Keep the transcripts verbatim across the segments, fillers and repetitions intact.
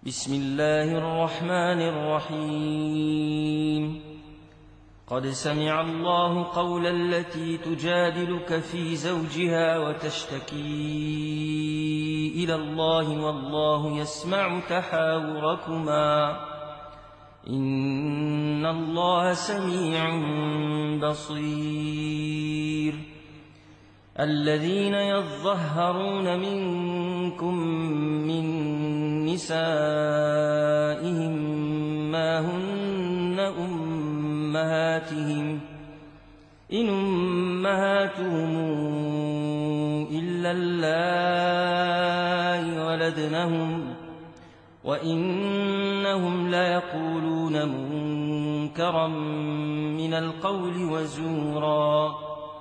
بسم الله الرحمن الرحيم قد سمع الله قول التي تجادلك في زوجها وتشتكي إلى الله والله يسمع تحاوركما إن الله سميع بصير الذين يظهرون منكم من نسائهم ما هن أمهاتهم إن أمهاتهم إلا اللائي ولدنهم وإنهم ليقولون منكرا من القول وزورا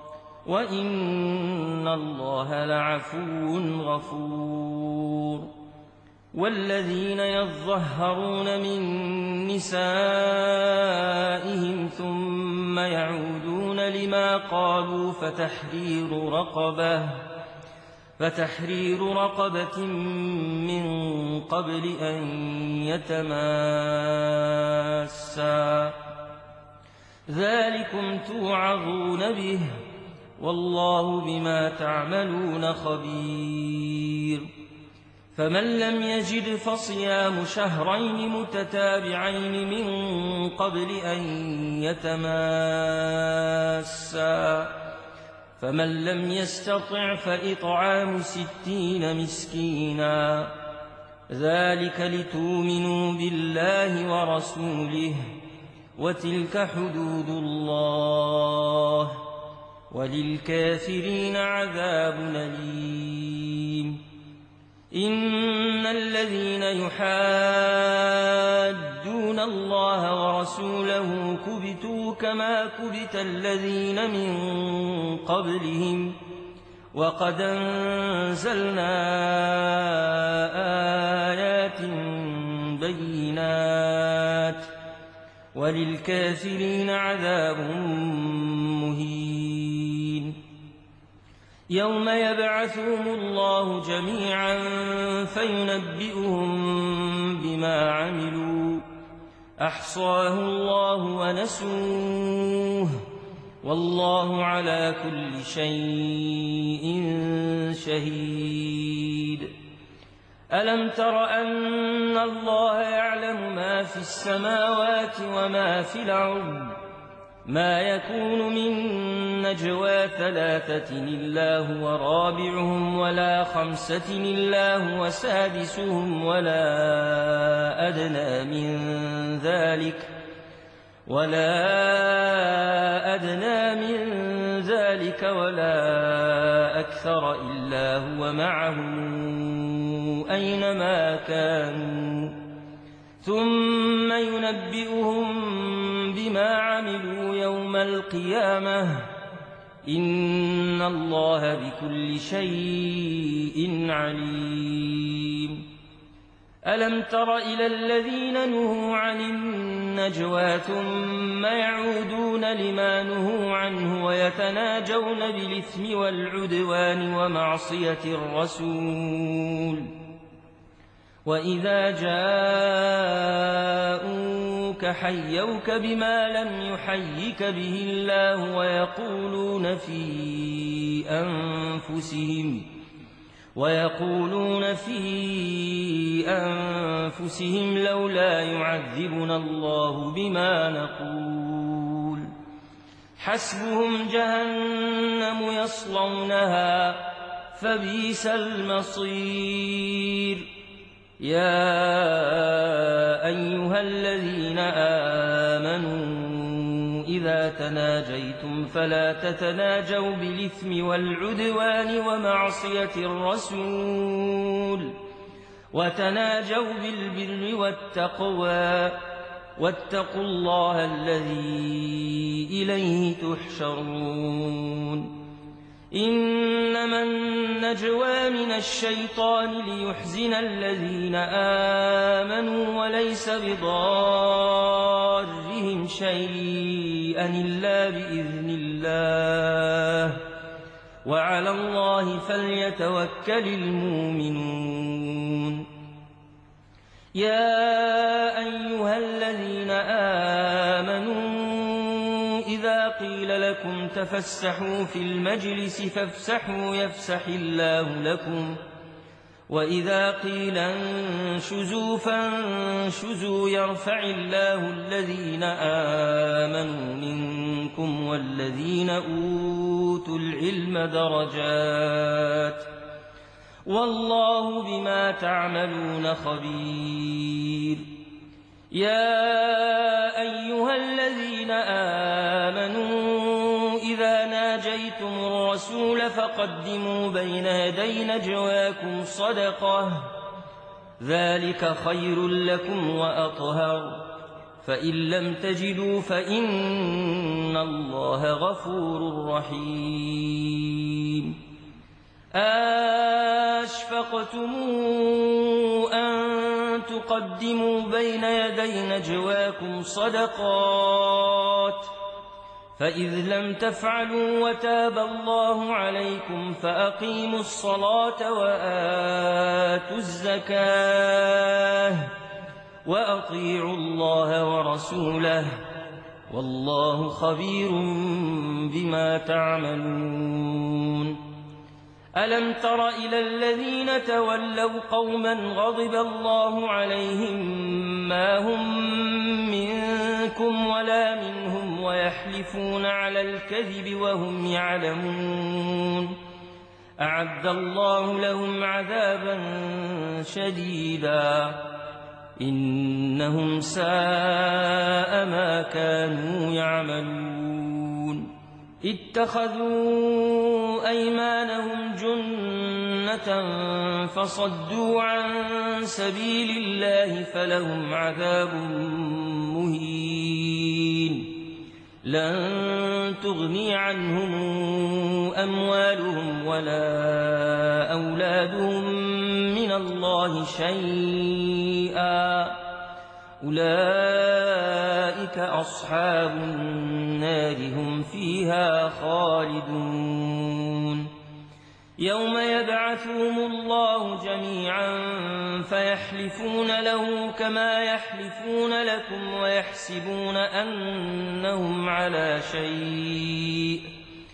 وإن الله لعفو غفور والذين يظهرون من نسائهم ثم يعودون لما قالوا فتحرير رقبة فتحرير رقبة من قبل أن يتماسا ذلكم توعظون به والله بما تعملون خبير فمن لم يجد فصيام شهرين متتابعين من قبل أن يتماسا فمن لم يستطع فإطعام ستين مسكينا ذلك لتؤمنوا بالله ورسوله وتلك حدود الله وللكافرين عذاب أليم إن الذين يحادون الله ورسوله كبتوا كما كبت الذين من قبلهم وقد أنزلنا آيات بينات وللكافرين عذاب مهين يوم يبعثهم الله جميعا فينبئهم بما عملوا أحصاه الله ونسوه والله على كل شيء شهيد ألم تر أن الله يعلم ما في السماوات وما في الأرض ما يكون من نجوى ثلاثة إلا هو رابعهم ولا خمسة إلا هو سادسهم ولا أدنى من ذلك ولا أدنى من ذلك ولا أكثر إلا هو معهم أينما كانوا ثم ينبئهم بما عملوا يوم القيامة إن الله بكل شيء عليم ألم تر إلى الذين نهوا عن النجوى ثم يعودون لما نهوا عنه ويتناجون بالإثم والعدوان ومعصية الرسول وإذا جاءوك حيوك بما لم يحيك به الله ويقولون في أنفسهم ويقولون في أنفسهم لولا يعذبنا الله بما نقول حسبهم جهنم يصلونها فبئس المصير يا أيها الذين آمنوا إذا تناجيتم فلا تتناجوا بالإثم والعدوان ومعصية الرسول وتناجوا بالبر والتقوى واتقوا الله الذي إليه تحشرون إنما النجوى من الشيطان ليحزن الذين آمنوا وليس بضارهم شيئا إلا بإذن الله وعلى الله فليتوكل المؤمنون يا أيها الذين آمنوا إذا قيل لكم تفسحوا في المجلس فافسحوا يفسح الله لكم وإذا قيل انشزوا فانشزوا يرفع الله الذين آمنوا منكم والذين أوتوا العلم درجات والله بما تعملون خبير. يا أيها الذين آمنوا إذا ناجيتم الرسول فقدموا بين يدي نجواكم صدقة ذلك خير لكم وأطهر فإن لم تجدوا فإن الله غفور رحيم. أشفقتم أن تقدموا بين يدي نجواكم صدقات فإذ لم تفعلوا وتاب الله عليكم فأقيموا الصلاة وآتوا الزكاة وأطيعوا الله ورسوله والله خبير بما تعملون. ألم تر إلى الذين تولوا قوما غضب الله عليهم ما هم منكم ولا منهم ويحلفون على الكذب وهم يعلمون أعد الله لهم عذابا شديدا إنهم ساء ما كانوا يعملون. اتخذوا أيمانهم جنة فصدوا عن سبيل الله فلهم عذاب مهين. لن تغني عنهم أموالهم ولا أولادهم من الله شيئا أولئك أصحاب النار هم فيها خالدون. يوم يبعثهم الله جميعا فيحلفون له كما يحلفون لكم ويحسبون أنهم على شيء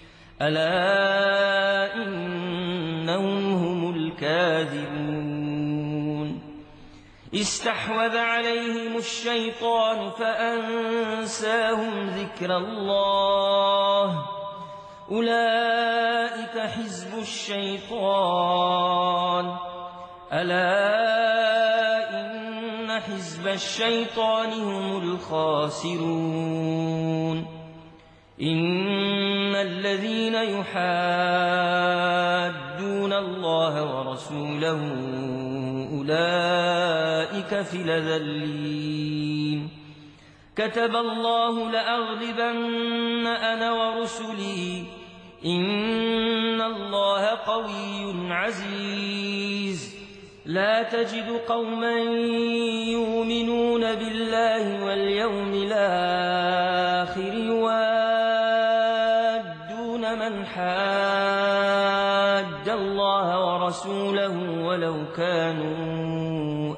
ألا إنهم هم الكاذبون. استحوذ عليهم الشيطان فأنساهم ذكر الله أولئك حزب الشيطان ألا إن حزب الشيطان هم الخاسرون. إن الذين يحادون الله ورسوله أولئك في الأذلين. كتب الله لأغلبن أنا ورسلي إن الله قوي عزيز. لا تجد قوما يؤمنون بالله واليوم الآخر يوادون من حاد الله ورسوله ولو كانوا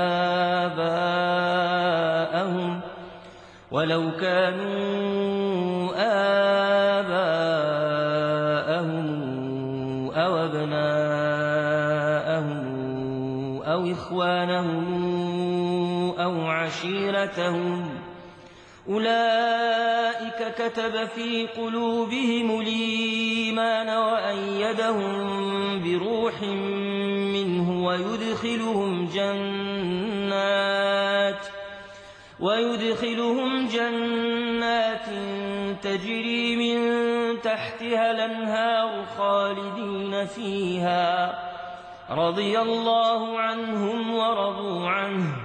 آباءهم ولو كانوا آباءهم أو أبناءهم أو إخوانهم أو عشيرتهم أولئك كتب في قلوبهم الإيمان وأيدهم بروح منه ويدخلهم جنات ويدخلهم جنات تجري من تحتها الأنهار خالدين فيها رضي الله عنهم ورضوا عنه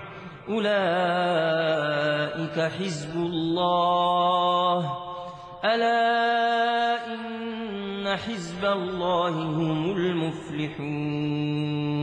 أولئك حزب الله ألا إن حزب الله هم المفلحون.